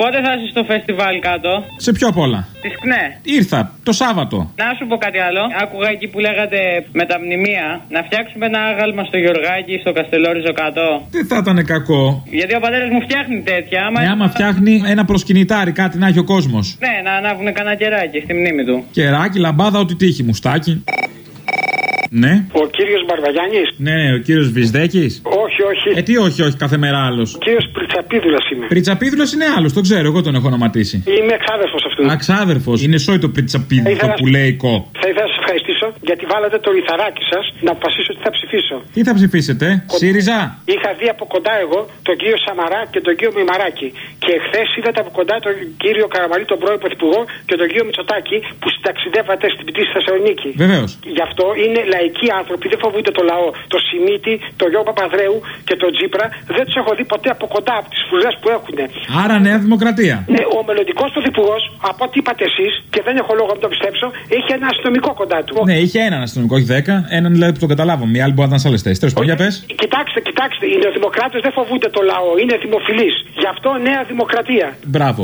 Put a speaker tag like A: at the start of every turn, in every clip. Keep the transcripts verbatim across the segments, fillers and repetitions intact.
A: Πότε θα είσαι στο φεστιβάλ κάτω?
B: Σε ποιο απ' όλα?
A: Της ΚΝΕ.
B: Ήρθα το Σάββατο.
A: Να σου πω κάτι άλλο. Άκουγα εκεί που λέγατε με τα μνημεία να φτιάξουμε ένα άγαλμα στο Γεωργάκι, στο Καστελόριζο κάτω.
B: Δεν θα ήταν κακό.
A: Γιατί ο πατέρας μου φτιάχνει τέτοια. Άμα,
B: ναι, άμα φτιάχνει ένα προσκυνητάρι, κάτι να έχει ο κόσμος.
A: Ναι, να ανάβουν κανένα κεράκι στη μνήμη του.
B: Κεράκι, λαμπάδα, ό,τι τύχει, μουστάκι. Ναι.
C: Ο κύριος Μπαρβαγιάννης.
B: Ναι, ο κύριος Βυσδέκης.
C: Όχι, όχι.
B: Ε, τι όχι, όχι, κάθε μέρα άλλος.
C: Ο κύριος Πριτσαπίδουλας είμαι.
B: Πριτσαπίδουλας είναι άλλος, το ξέρω, εγώ τον έχω ονοματίσει.
C: Είμαι εξάδερφος αυτού.
B: Αξάδερφος, είναι σόι το Πριτσαπίδουλο
C: ήθελα...
B: που λέει κο.
C: Θα ήθελα να σας ευχαριστήσω γιατί βάλατε το λιθαράκι σας να αποφασίσω τι θα ψηφίσω.
B: Τι θα ψηφίσετε, Κο... ΣΥΡΙΖΑ.
C: Είχα δει από κοντά εγώ τον κύριο Σαμαρά και τον κύριο Μημαράκη. Και χθες είδατε από κοντά τον κύριο Καραμανλή, τον πρώην Πρωθυπουργό, και τον κύριο Μητσοτάκη που συνταξιδεύατε στην πτήση στη Θεσσαλονίκη.
B: Βεβαίως.
C: Γι' αυτό είναι λαϊκοί άνθρωποι, δεν φοβούνται το λαό. Το Σιμίτη, το Γιώργο Παπανδρέου και τον Τζίπρα δεν τους έχω δει ποτέ από κοντά από τις φουλές που έχουν.
B: Άρα Νέα Δημοκρατία.
C: Ναι, ο μελλοντικός πρωθυπουργός, από ό,τι είπατε εσείς, και δεν έχω λόγο να το πιστέψω, είχε ένα αστυνομικό κοντά του.
B: Ναι, είχε έναν αστυνομικό, όχι δέκα. Έναν δηλαδή που τον καταλάβαμε. Οι άλλοι μπορεί να ήταν σε άλλες θέσεις. Τέλος πάντων, για πες.
C: Κοιτάξτε, κοιτάξτε, οι νεοδημοκράτες δεν φοβούνται το λαό, είναι δημοφιλείς. Γι' αυτό Νέα Δημοκρατία.
B: Μπράβο.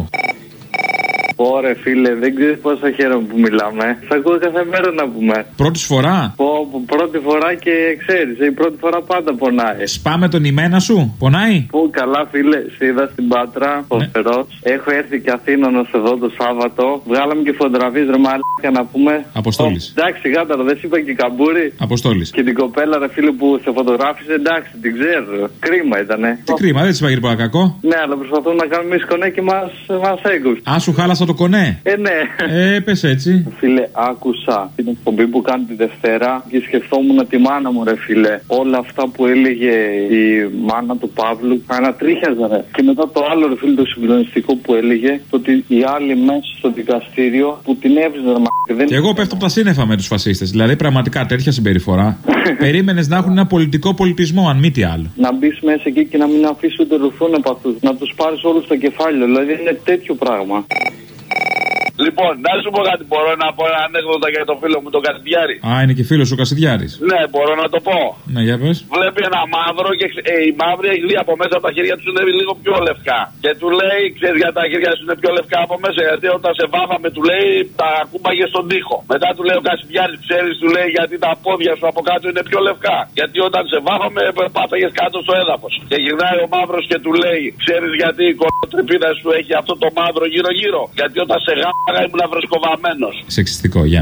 D: Ωρε φίλε, δεν ξέρεις πόσο χαίρομαι που μιλάμε. Σ' ακούω κάθε μέρα να πούμε.
B: Πρώτη φορά.
D: Πω, πω, πρώτη φορά και ξέρεις, η πρώτη φορά πάντα πονάει.
B: Σπάμε τον ημένα σου, πονάει.
D: Πω, καλά φίλε, σε είδα στην Πάτρα, φοβερός. Ναι. Έχω έρθει και Αθήνωνος εδώ το Σάββατο. Βγάλαμε και φωτογραφίες ρε μάλιστα να πούμε.
B: Αποστόλης.
D: Oh, εντάξει, γάταρο, δεν σου είπα και καμπούρι.
B: Αποστόλης.
D: Και την κοπέλα ρε φίλε που σε φωτογράφησε, εντάξει, την ξέρω. Κρίμα ήτανε.
B: Τι κρίμα, δεν της είπα πολύ κακό.
D: Ναι, αλλά προσπαθούμε να κάνουμε εμείς κονέ και μας, μας έγκουσε.
B: Α, σου χάλασα το κονέ.
D: Ε, ναι.
B: Ε, πες έτσι.
D: Φίλε, άκουσα την εκπομπή που κάνει τη Δευτέρα και σκεφτόμουν τη μάνα μου, ρε φίλε. Όλα αυτά που έλεγε η μάνα του Παύλου, ανατρίχιαζα, ρε. Και μετά το άλλο, ρε φίλε, το συγκλονιστικό που έλεγε, το ότι οι άλλοι μέσα στο δικαστήριο που την έβριζαν, ρε. Δεν...
B: Και εγώ πέφτω από τα σύννεφα με τους φασίστες. Δηλαδή, πραγματικά τέτοια συμπεριφορά. Περίμενες να έχουν ένα πολιτικό πολιτισμό, αν μη τι άλλο.
D: Να μπει μέσα εκεί και να μην αφήσει ούτε ρουφούν από αυτούς. Να τους πάρεις όλους στο κεφάλι. Δηλαδή, είναι τέτοιο πράγμα.
E: Λοιπόν, να σου πω κάτι, μπορώ να πω ένα ανέκδοτα για τον φίλο μου τον Κασιδιάρη.
B: Α, είναι και φίλος ο Κασιδιάρης.
E: Ναι, μπορώ να το πω.
B: Ναι, για πες.
E: Βλέπει ένα μαύρο και ε, η μαύρη έχει δει από μέσα τα χέρια του είναι λίγο πιο λευκά. Και του λέει, ξέρεις γιατί τα χέρια σου είναι πιο λευκά από μέσα? Γιατί όταν σε βάβαμε, του λέει, τα ακούμπαγε στον τοίχο. Μετά του λέει ο Κασιδιάρης, ξέρεις, του λέει, γιατί τα πόδια σου από κάτω είναι πιο λευκά. Γιατί όταν σε βάβαμε, πάταγες κάτω στο έδαφος. Και γυρνάει ο μαύρος και του λέει, ξέρεις γιατί η κολοτρυπίδα σου έχει αυτό το μαύρο γύρω-γύρω? Γιατί όταν σε γάμαγα ήμουν βροσκοβαμένος.
B: Σεξιστικό, γεια.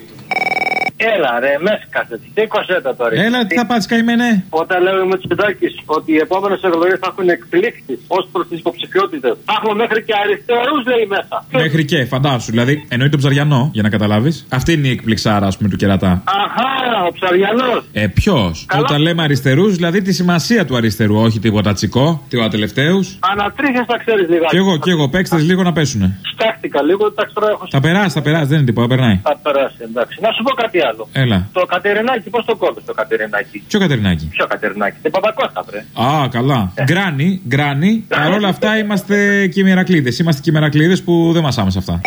F: Έλα ρε, μέσα κάθεται. Τι εικοσέτα τώρα.
B: Έλα, τι θα πάτεις καημένε.
F: Όταν λέμε με τους Μητσοτάκης ότι οι επόμενες εκλογές θα έχουν εκπλήξεις ως προς τις υποψηφιότητες. Θα έχουμε μέχρι και αριστερούς, λέει μέσα.
B: Μέχρι και, φαντάσου. Δηλαδή, εννοεί τον Ψαριανό, για να καταλάβεις. Αυτή είναι η εκπληξάρα, ας πούμε, του κερατά.
F: Αχά, ο Ψαριανός.
B: Ε, ποιος. Όταν λέμε αριστερούς, δηλαδή τη σημασία του αριστερού, όχι τίποτα τσικό, τίποτα τελευταίους.
F: Ανατρίχες τα ξέρεις λιγάκι.
B: Κι εγώ, κι εγώ, παίξτε λίγο να πέσουνε.
F: Στάχτηκα λίγο, εντάξει τώρα έχω.
B: Θα περάσει, θα περάσει, δεν είναι τίποτα, περνάει.
F: Θα περάσει, εντάξει. Να σου πω κάτι άλλο.
B: Έλα.
F: Το Κατερινάκι, πώς το κόβεις το Κατερινάκι?
B: Ποιο Κατερινάκι?
F: Ποιο Κατερινάκι? Την Παπακώστα, βρε.
B: Α, καλά. Ε. Γκράνι, γκράνι. Παρ' όλα αυτά είμαστε κυμερακλείδες. Είμαστε κυμερακλείδες που δεν μασάμε σε αυτά.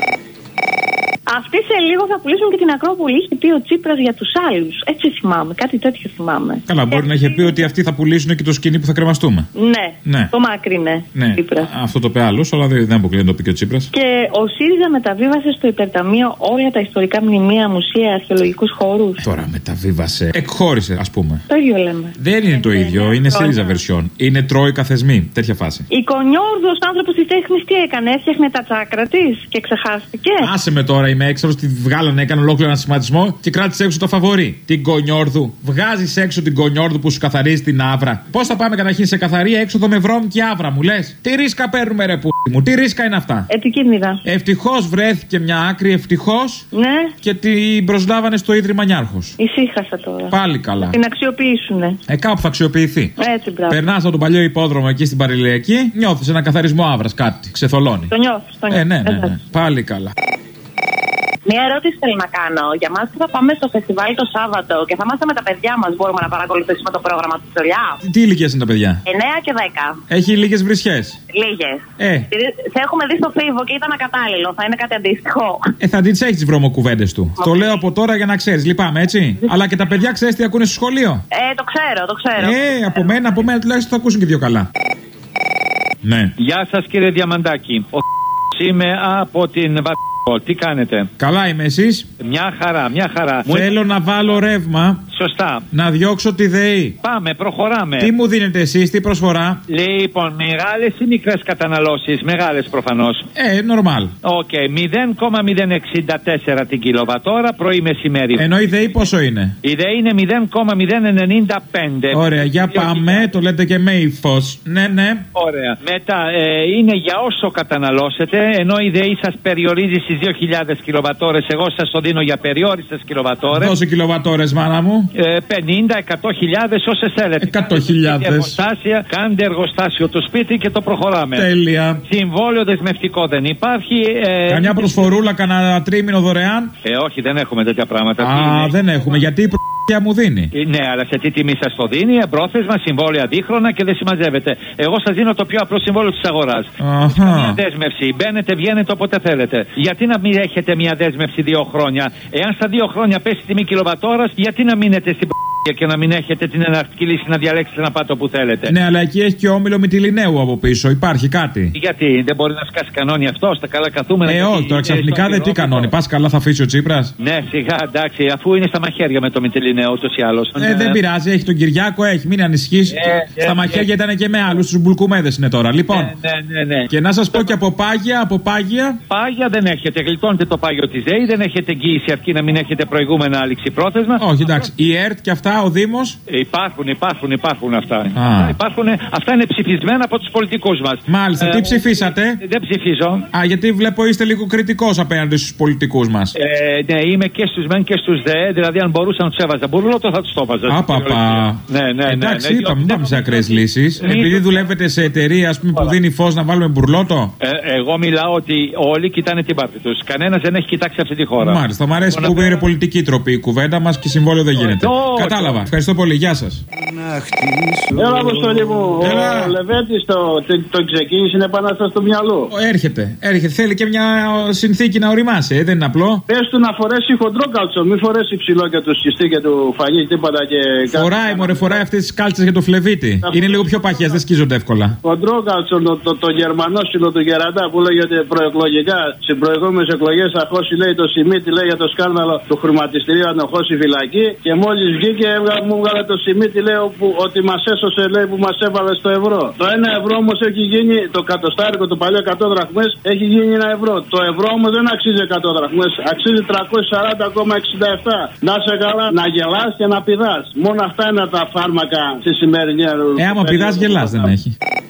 G: Αυτοί σε λίγο θα πουλήσουν και την Ακρόπολη. Είχε πει ο Τσίπρας για τους άλλους. Έτσι θυμάμαι, κάτι τέτοιο θυμάμαι.
B: Καλά, μπορεί να είχε πει ότι αυτοί θα πουλήσουν και το σκηνή που θα κρεμαστούμε.
G: Ναι,
B: ναι.
G: Το μάκρυνε.
B: Ναι. Αυτό το είπε άλλος, αλλά δεν αποκλείεται να το πει και ο Τσίπρας.
G: Και ο ΣΥΡΙΖΑ μεταβίβασε στο υπερταμείο όλα τα ιστορικά μνημεία, μουσεία, αρχαιολογικούς χώρους.
B: Τώρα μεταβίβασε. Εκχώρησε, ας πούμε.
G: Το ίδιο λέμε.
B: Δεν είναι το ίδιο, είναι ΣΥΡΙΖΑ version. Είναι τρόικα θεσμοί, τέτοια φάση.
G: Η Κονιόρδος, άνθρωπος της τέχνης, τι έκανε? Έφτιαχνε τα τσάκρα της και ξεχάστηκε.
B: Άσε με τώρα, είμαι έξαλλος, τη βγάλανε, έκανε ολόκληρο ένα σχηματισμό και κράτησε έξω το φαβορί. Την Κονιόρδου. Βγάζει έξω την Κονιόρδου που σου καθαρίζει την άβρα. Πώς θα πάμε καταρχήν σε καθαρή έξοδο με βρώμη και άβρα, μου λες? Τι ρίσκα παίρνουμε, ρε που μου, τι ρίσκα είναι αυτά?
G: Επικίνδυνα.
B: Ευτυχώς βρέθηκε μια άκρη, ευτυχώς.
G: Ναι.
B: Και την προσλάβανε στο Ίδρυμα Νιάρχος.
G: Ησύχασα τώρα.
B: Πάλι καλά.
G: Την αξιοποιήσουνε.
B: Ε, κάπου θα αξιοποιηθεί.
G: Έτσι, μπράβο.
B: Περνάς από τον παλιό υπόδρομο εκεί στην Παρηλιακή, νιώθεις ένα καθαρισμό άβρας, κάτι. Ξεθολώνει.
G: Το νιώθεις, το νιώθεις.
B: Ε, ναι, ναι, ναι. Πάλι καλά.
G: Μια ερώτηση θέλω να κάνω. Για μας που θα πάμε στο φεστιβάλ το Σάββατο και θα είμαστε με τα παιδιά μας, μπορούμε να παρακολουθήσουμε το πρόγραμμα του Τσολιά?
B: Τι ηλικίες είναι τα παιδιά?
G: εννέα και δέκα.
B: Έχει λίγες βρισιές.
G: Λίγες.
B: Ε.
G: Σε έχουμε δει στο Φίβο και ήταν ακατάλληλο. Θα είναι κάτι αντίστοιχο.
B: Ε, θα τις έχει τις βρωμοκουβέντες του. Okay. Το λέω από τώρα για να ξέρεις. Λυπάμαι, έτσι. Αλλά και τα παιδιά ξέρεις τι ακούνε στο σχολείο.
G: Ε, το ξέρω, το ξέρω.
B: Ε, από μένα, από μένα τουλάχιστον θα ακούσουν και δύο καλά. Ναι.
H: Γεια σας κύριε Διαμαντάκη. Ο είμαι από την Βα... Τι κάνετε?
B: Καλά είμαι, εσείς?
H: Μια χαρά, μια χαρά.
B: Θέλω να βάλω ρεύμα.
H: Σωστά.
B: Να διώξω τη ΔΕΗ.
H: Πάμε, προχωράμε.
B: Τι μου δίνετε εσείς, τι προσφορά?
H: Λοιπόν, μεγάλες ή μικρές καταναλώσεις? Μεγάλες προφανώς.
B: Ε, normal.
H: Οκ, okay. μηδέν κόμμα μηδέν εξήντα τέσσερα την κιλοβατόρα πρωί μεσημέρι.
B: Ενώ η ΔΕΗ πόσο είναι?
H: Η ΔΕΗ είναι μηδέν κόμμα μηδέν ενενήντα πέντε.
B: Ωραία, για πάμε, το λέτε και με ύφος. Ναι, ναι.
H: Ωραία. Μετά ε, είναι για όσο καταναλώσετε, ενώ η ΔΕΗ σας περιορίζει στις δύο χιλιάδες κιλοβατόρες. Εγώ σας το δίνω για περιόριστες κιλοβατόρες.
B: Δώσε κιλοβατόρες, μάνα μου.
H: Ε, πενήντα, εκατό χιλιάδες, όσες θέλετε.
B: εκατό χιλιάδες.
H: Εργοστάσια, κάντε εργοστάσιο το σπίτι και το προχωράμε.
B: Τέλεια.
H: Συμβόλαιο δεσμευτικό δεν υπάρχει. Ε,
B: Καμιά προσφορούλα, κανένα τρίμηνο δωρεάν?
H: Ε, όχι, δεν έχουμε τέτοια πράγματα.
B: Α, δεν έχουμε, γιατί η προ***ια μου δίνει.
H: Ε, ναι, αλλά σε τι τιμή σας το δίνει? Εμπρόθεσμα, συμβόλαια δίχρονα και δεν συμμαζεύεται. Εγώ σας δίνω το πιο απλό συμβόλαιο της αγοράς. Μια δέσμευση. Μπαίνετε, βγαίνετε όποτε θέλετε. Γιατί να μην έχετε μια δέσμευση δύο χρόνια? Εάν στα δύο χρόνια πέσει η τιμή κιλοβατόρας, γιατί να μείνετε στην προ***για και να μην έχετε την εναλλακτική λύση να διαλέξετε να πάτε όπου θέλετε?
B: Ναι, αλλά εκεί έχει και όμιλο Μυτιληναίου από πίσω. Υπάρχει κάτι.
H: Γιατί δεν μπορεί να σκάσει κανόνι αυτό στα καλά καθούμενα?
B: Ε, όχι, τώρα ξαφνικά δεν τι κανόνι. Πα καλά, θα αφήσει ο Τσίπρας.
H: Ναι, σιγά, εντάξει, αφού είναι στα μαχαίρια με το Μυτιληναίο ούτως ή άλλως.
B: Ε,
H: ναι.
B: Δεν πειράζει, έχει τον Κυριάκο, έχει, μην ανησυχείς. Ε, στα ε, μαχαίρια ε, ήταν και με άλλους, τους μπουλκουμέδες είναι τώρα. Λοιπόν,
H: ναι, ναι, ναι, ναι.
B: Και να σας πω και από πάγια, από πάγια.
H: Πάγια δεν έχετε, γλιτώνετε το πάγιο της ΔΕΗ, δεν έχετε εγγύηση αρκεί να μην έχετε προηγούμενα άληξη πρόθεσμα.
B: Όχι, εντάξει. Η ΕΡΤ και αυτά, ο Δήμος.
H: Υπάρχουν, υπάρχουν, υπάρχουν αυτά. Α. Υπάρχουν, αυτά είναι ψηφισμένα από τους πολιτικούς μας.
B: Μάλιστα, ε, τι ψηφίσατε?
H: Δεν ψηφίζω.
B: Α, γιατί βλέπω είστε λίγο κριτικός απέναντι στους πολιτικούς μας.
H: Ε, ναι, είμαι και στους μεν και στους δε. Δηλαδή, αν μπορούσα να τους έβαζα μπουρλότο, θα τους το έβαζα.
B: Απαπα.
H: Ναι, ναι, ναι.
B: Εντάξει,
H: ναι,
B: είπαμε, μην
H: ναι,
B: πάμε σε ακραίες
H: ναι,
B: λύσεις.
H: ναι,
B: Επειδή
H: ναι,
B: δουλεύετε σε εταιρεία, ας πούμε, που δίνει φως να βάλουμε μπουρλότο.
H: Ε, εγώ μιλάω ότι όλοι κοιτάνε την πάρτη τους. Κανένας δεν έχει κοιτάξει αυτή τη χώρα.
B: Μάλιστα, μου αρέσει που είναι πολιτική τροπή η κουβέντα μας και συμβόλαιο δεν γίνεται. Κατάλαβα. Ευχαριστώ πολύ. Γεια σας.
I: Έλα, Αποστολή μου. Ο Λεβέντης το, το, το ξεκίνησε να επανάσταση στο μυαλό.
B: Έρχεται, έρχεται. Θέλει και μια συνθήκη να οριμάσει, ε, δεν είναι απλό.
I: Πες του να φορέσει χοντρό κάλτσο, μην φορέσει ψηλό και του σκιστή και του φαγί, τίποτα και.
B: Φοράει, μωρέ, φοράει αυτές τις κάλτσες για το φλεβίτι. Είναι λίγο πιο παχιές, δεν σκίζονται εύκολα.
I: Χοντρό κάλτσο, το, το, το γερμανόσυλο του Γεραντά που λέγεται προεκλογικά στι προηγούμενες εκλογές θα χώσει, λέει, το Σιμίτι, λέει, για το σκάνδαλο του χρηματιστηρίου να το χώσει φυλακή. Και μόλις βγήκε, μου έβγαλε το Σιμίτι, λέει, που, ότι μας έσωσε, λέει, που μας έβαλε στο ευρώ. Το ένα ευρώ όμως έχει γίνει, το κατοστάρικο, το παλιό εκατό δραχμές έχει γίνει ένα ευρώ. Το ευρώ όμως δεν αξίζει εκατό δραχμές, αξίζει τριακόσια σαράντα κόμμα εξήντα επτά. Να σε καλά, να γελάς και να πηδάς. Μόνο αυτά είναι τα φάρμακα στη σημερινή.
B: Ε, άμα πηδάς γελάς δεν έχει.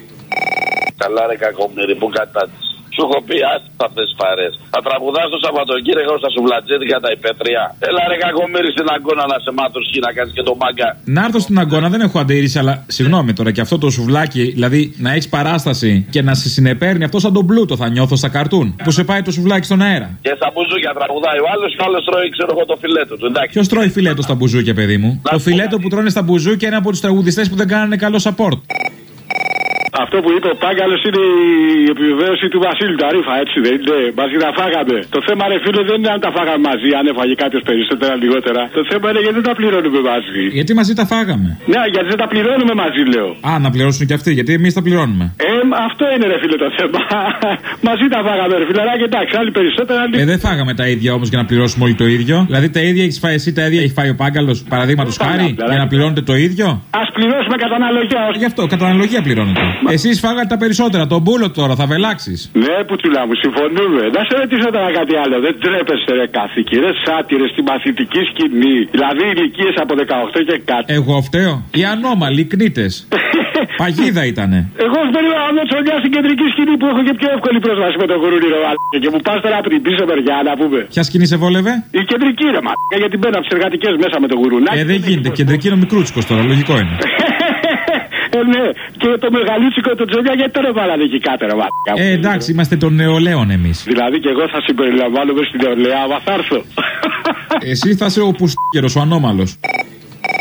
E: Καλά ρε κακομοίρη, που κατάτησε. Σου έχω πει άστα αυτές τις παρές. Θα τραγουδάς το Σαββατοκύριακο στα σουβλατζέδικα τα υπέτρια. Έλα ρε κακομοίρη στην αγκώνα να σε μάθω σχή να κάνεις και τον μάγκα.
B: Να έρθω στην αγκώνα, δεν έχω αντίρρηση, αλλά συγγνώμη τώρα και αυτό το σουβλάκι, δηλαδή να έχεις παράσταση και να σε συνεπέρνει αυτό σαν τον πλούτο θα νιώθω στα καρτούν. Που σε πάει το σουβλάκι στον αέρα.
E: Και στα μπουζούκια τραγουδάει ο άλλος και ο άλλος τρώει, ξέρω εγώ, το φιλέτο του.
B: Ποιος τρώει φιλέτο στα μπουζούκια, παιδί μου? Να το φιλέτο που τρώνε στα μπουζούκια είναι από τους τραγουδιστές που δεν κάνανε καλό support.
J: Αυτό που είπε ο Πάγκαλος είναι η επιβεβαίωση του Βασίλη του Αρίφα, έτσι δεν είναι? Μαζί τα φάγαμε. Το θέμα, ρε φίλε, δεν είναι αν τα φάγαμε μαζί, αν έφαγε κάποιο περισσότερα λιγότερα. Το θέμα είναι γιατί δεν τα πληρώνουμε μαζί.
B: Γιατί μαζί τα φάγαμε.
J: Ναι, γιατί δεν τα πληρώνουμε μαζί, λέω.
B: Α, να πληρώσουν και αυτοί, γιατί εμείς τα πληρώνουμε.
J: Ε, αυτό είναι, ρε φίλε, το θέμα. Μαζί τα φάγαμε, ρε φίλε, και εντάξει, άλλοι περισσότερα. Άλλοι...
B: Ε, δεν φάγαμε τα ίδια όμως για να πληρώσουμε όλοι το ίδιο. Δηλαδή τα ίδια έχει φάει εσύ, τα ίδια έχει φάει ο Πάγκαλος, παραδείγματος χάρη, για να πληρώνετε το ίδιο.
J: Α πληρώσουμε κατά αναλογία.
B: Γι' αυτό, κατά αναλογία πληρώνετε. Εσείς φάγατε τα περισσότερα, τον μπούλο τώρα θα βελάξεις.
J: Ναι, πουτσουλά μου, συμφωνούμε. Να σε ρωτήσω τώρα κάτι άλλο. Δεν τρέπεστε, ρε κάθηκοι, ρε σάτυρες στη μαθητική σκηνή. Δηλαδή ηλικίες από δεκαοκτώ και κάτι.
B: Εγώ φταίω. Οι ανώμαλοι κνήτες. Παγίδα ήτανε.
J: Εγώ περίμενα να τσολιά στην κεντρική σκηνή που έχω και πιο εύκολη πρόσβαση με το γουρούνι, ρε μαλάκα. Και μου πα τώρα από την πίσω μεριά να πούμε.
B: Ποια σκηνή σε βόλευε?
J: Η κεντρική, ρε μαλάκα, γιατί μπαίνω από τις εργατικές μέσα με το γουρουνάκι.
B: Ε, δεν γίνεται. Κεντρική είναι ο μικρούτσικος τώρα, λογικό είναι.
J: Ε, ναι, και το μεγαλούτσικο του Τζολιά γιατί τώρα βάλανε εκεί κάτω, ρε μαλάκα.
B: Ε, εντάξει, είμαστε των νεολαίων εμείς.
J: Δηλαδή και εγώ θα συμπεριλαμβάνομαι στην νεολαία, άμα θα έρθω.
B: Εσύ θα είσαι ο πουστίγερος, ο ανώμαλος.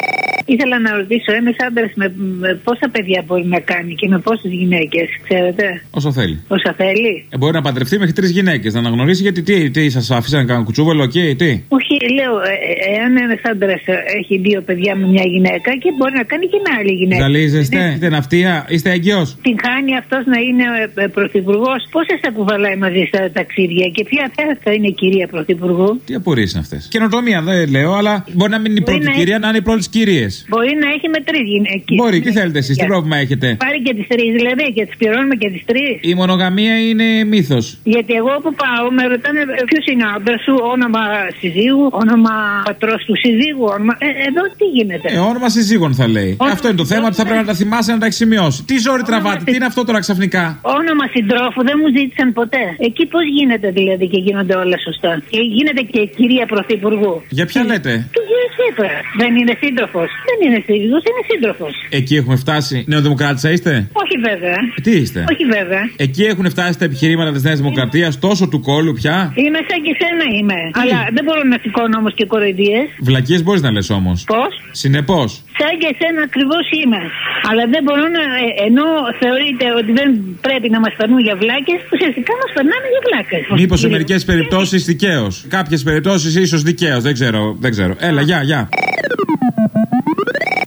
K: Ήθελα να ρωτήσω, ένα άντρα με, με πόσα παιδιά μπορεί να κάνει και με πόσες γυναίκες, ξέρετε?
B: Όσο θέλει.
K: Όσα θέλει.
B: Ε, μπορεί να παντρευτεί μέχρι τρεις γυναίκες, να αναγνωρίσει γιατί τι, τι σας άφησαν να κάνουν κουτσούβελο και okay, τι.
K: Όχι, λέω, ε, εάν ένα άντρα έχει δύο παιδιά με μια γυναίκα και μπορεί να κάνει και μια άλλη γυναίκα.
B: Ζαλίζεστε,
K: ναι.
B: Είστε ναυτία, είστε έγκυος.
K: Την χάνει αυτός να είναι πρωθυπουργός. Πόσες θα κουβαλάει μαζί στα ταξίδια και ποια θα είναι η κυρία πρωθυπουργού?
B: Τι απορίες είναι αυτές? Καινοτομία δεν λέω, αλλά μπορεί να μην είναι η πρώτη να κυρία, έχει... να είναι οι πρώτες κυρίες.
K: Μπορεί να έχει με τρεις γυναίκες.
B: Μπορεί, τι θέλετε εσείς, τι πρόβλημα έχετε?
K: Πάρει και τις τρεις δηλαδή και τις πληρώνουμε και τις τρεις.
B: Η μονογαμία είναι μύθος.
K: Γιατί εγώ που πάω με ρωτάνε ποιος είναι ο άντρας σου, όνομα συζύγου, όνομα πατρός του συζύγου. Όνομα... Ε, εδώ τι γίνεται?
B: Ε, όνομα συζύγων θα λέει. Όνομα... Αυτό είναι το θέμα, ότι θα πρέπει να τα θυμάσαι να τα έχει σημειώσει. Τι ζόρι τραβάτε, τι είναι αυτό τώρα ξαφνικά?
K: Όνομα συντρόφου δεν μου ζήτησαν ποτέ. Εκεί πώς γίνεται δηλαδή και γίνονται όλα σωστά? Και γίνεται και κυρία πρωθυπουργού.
B: Για ποια λέτε?
K: Του κύριου Τσίπρα. Δεν είναι σύντροφος. Δεν είναι σύντροφος, είναι σύντροφος.
B: Εκεί έχουμε φτάσει. Νεοδημοκράτησα είστε?
K: Όχι βέβαια.
B: Τι είστε?
K: Όχι βέβαια.
B: Εκεί έχουν φτάσει τα επιχειρήματα της Νέας Δημοκρατίας, τόσο του κόλλου πια.
K: Είμαι σαν και σένα είμαι. Τι? Αλλά δεν μπορώ να σηκώνω όμως και κοροϊδίες.
B: Βλακίες μπορείς να λες όμως.
K: Πώς?
B: Συνεπώς.
K: Σαν και εσένα ακριβώς είμαι. Αλλά δεν μπορώ να. Ενώ θεωρείτε ότι δεν πρέπει να μας περνούν για βλάκες, ουσιαστικά μας περνάνε για βλάκες.
B: Μήπως σε μερικές περιπτώσεις δικαίως. Κάποιες περιπτώσεις ίσως δικαίως. Δεν ξέρω. Δεν ξέρω. Έλα, γεια, γεια.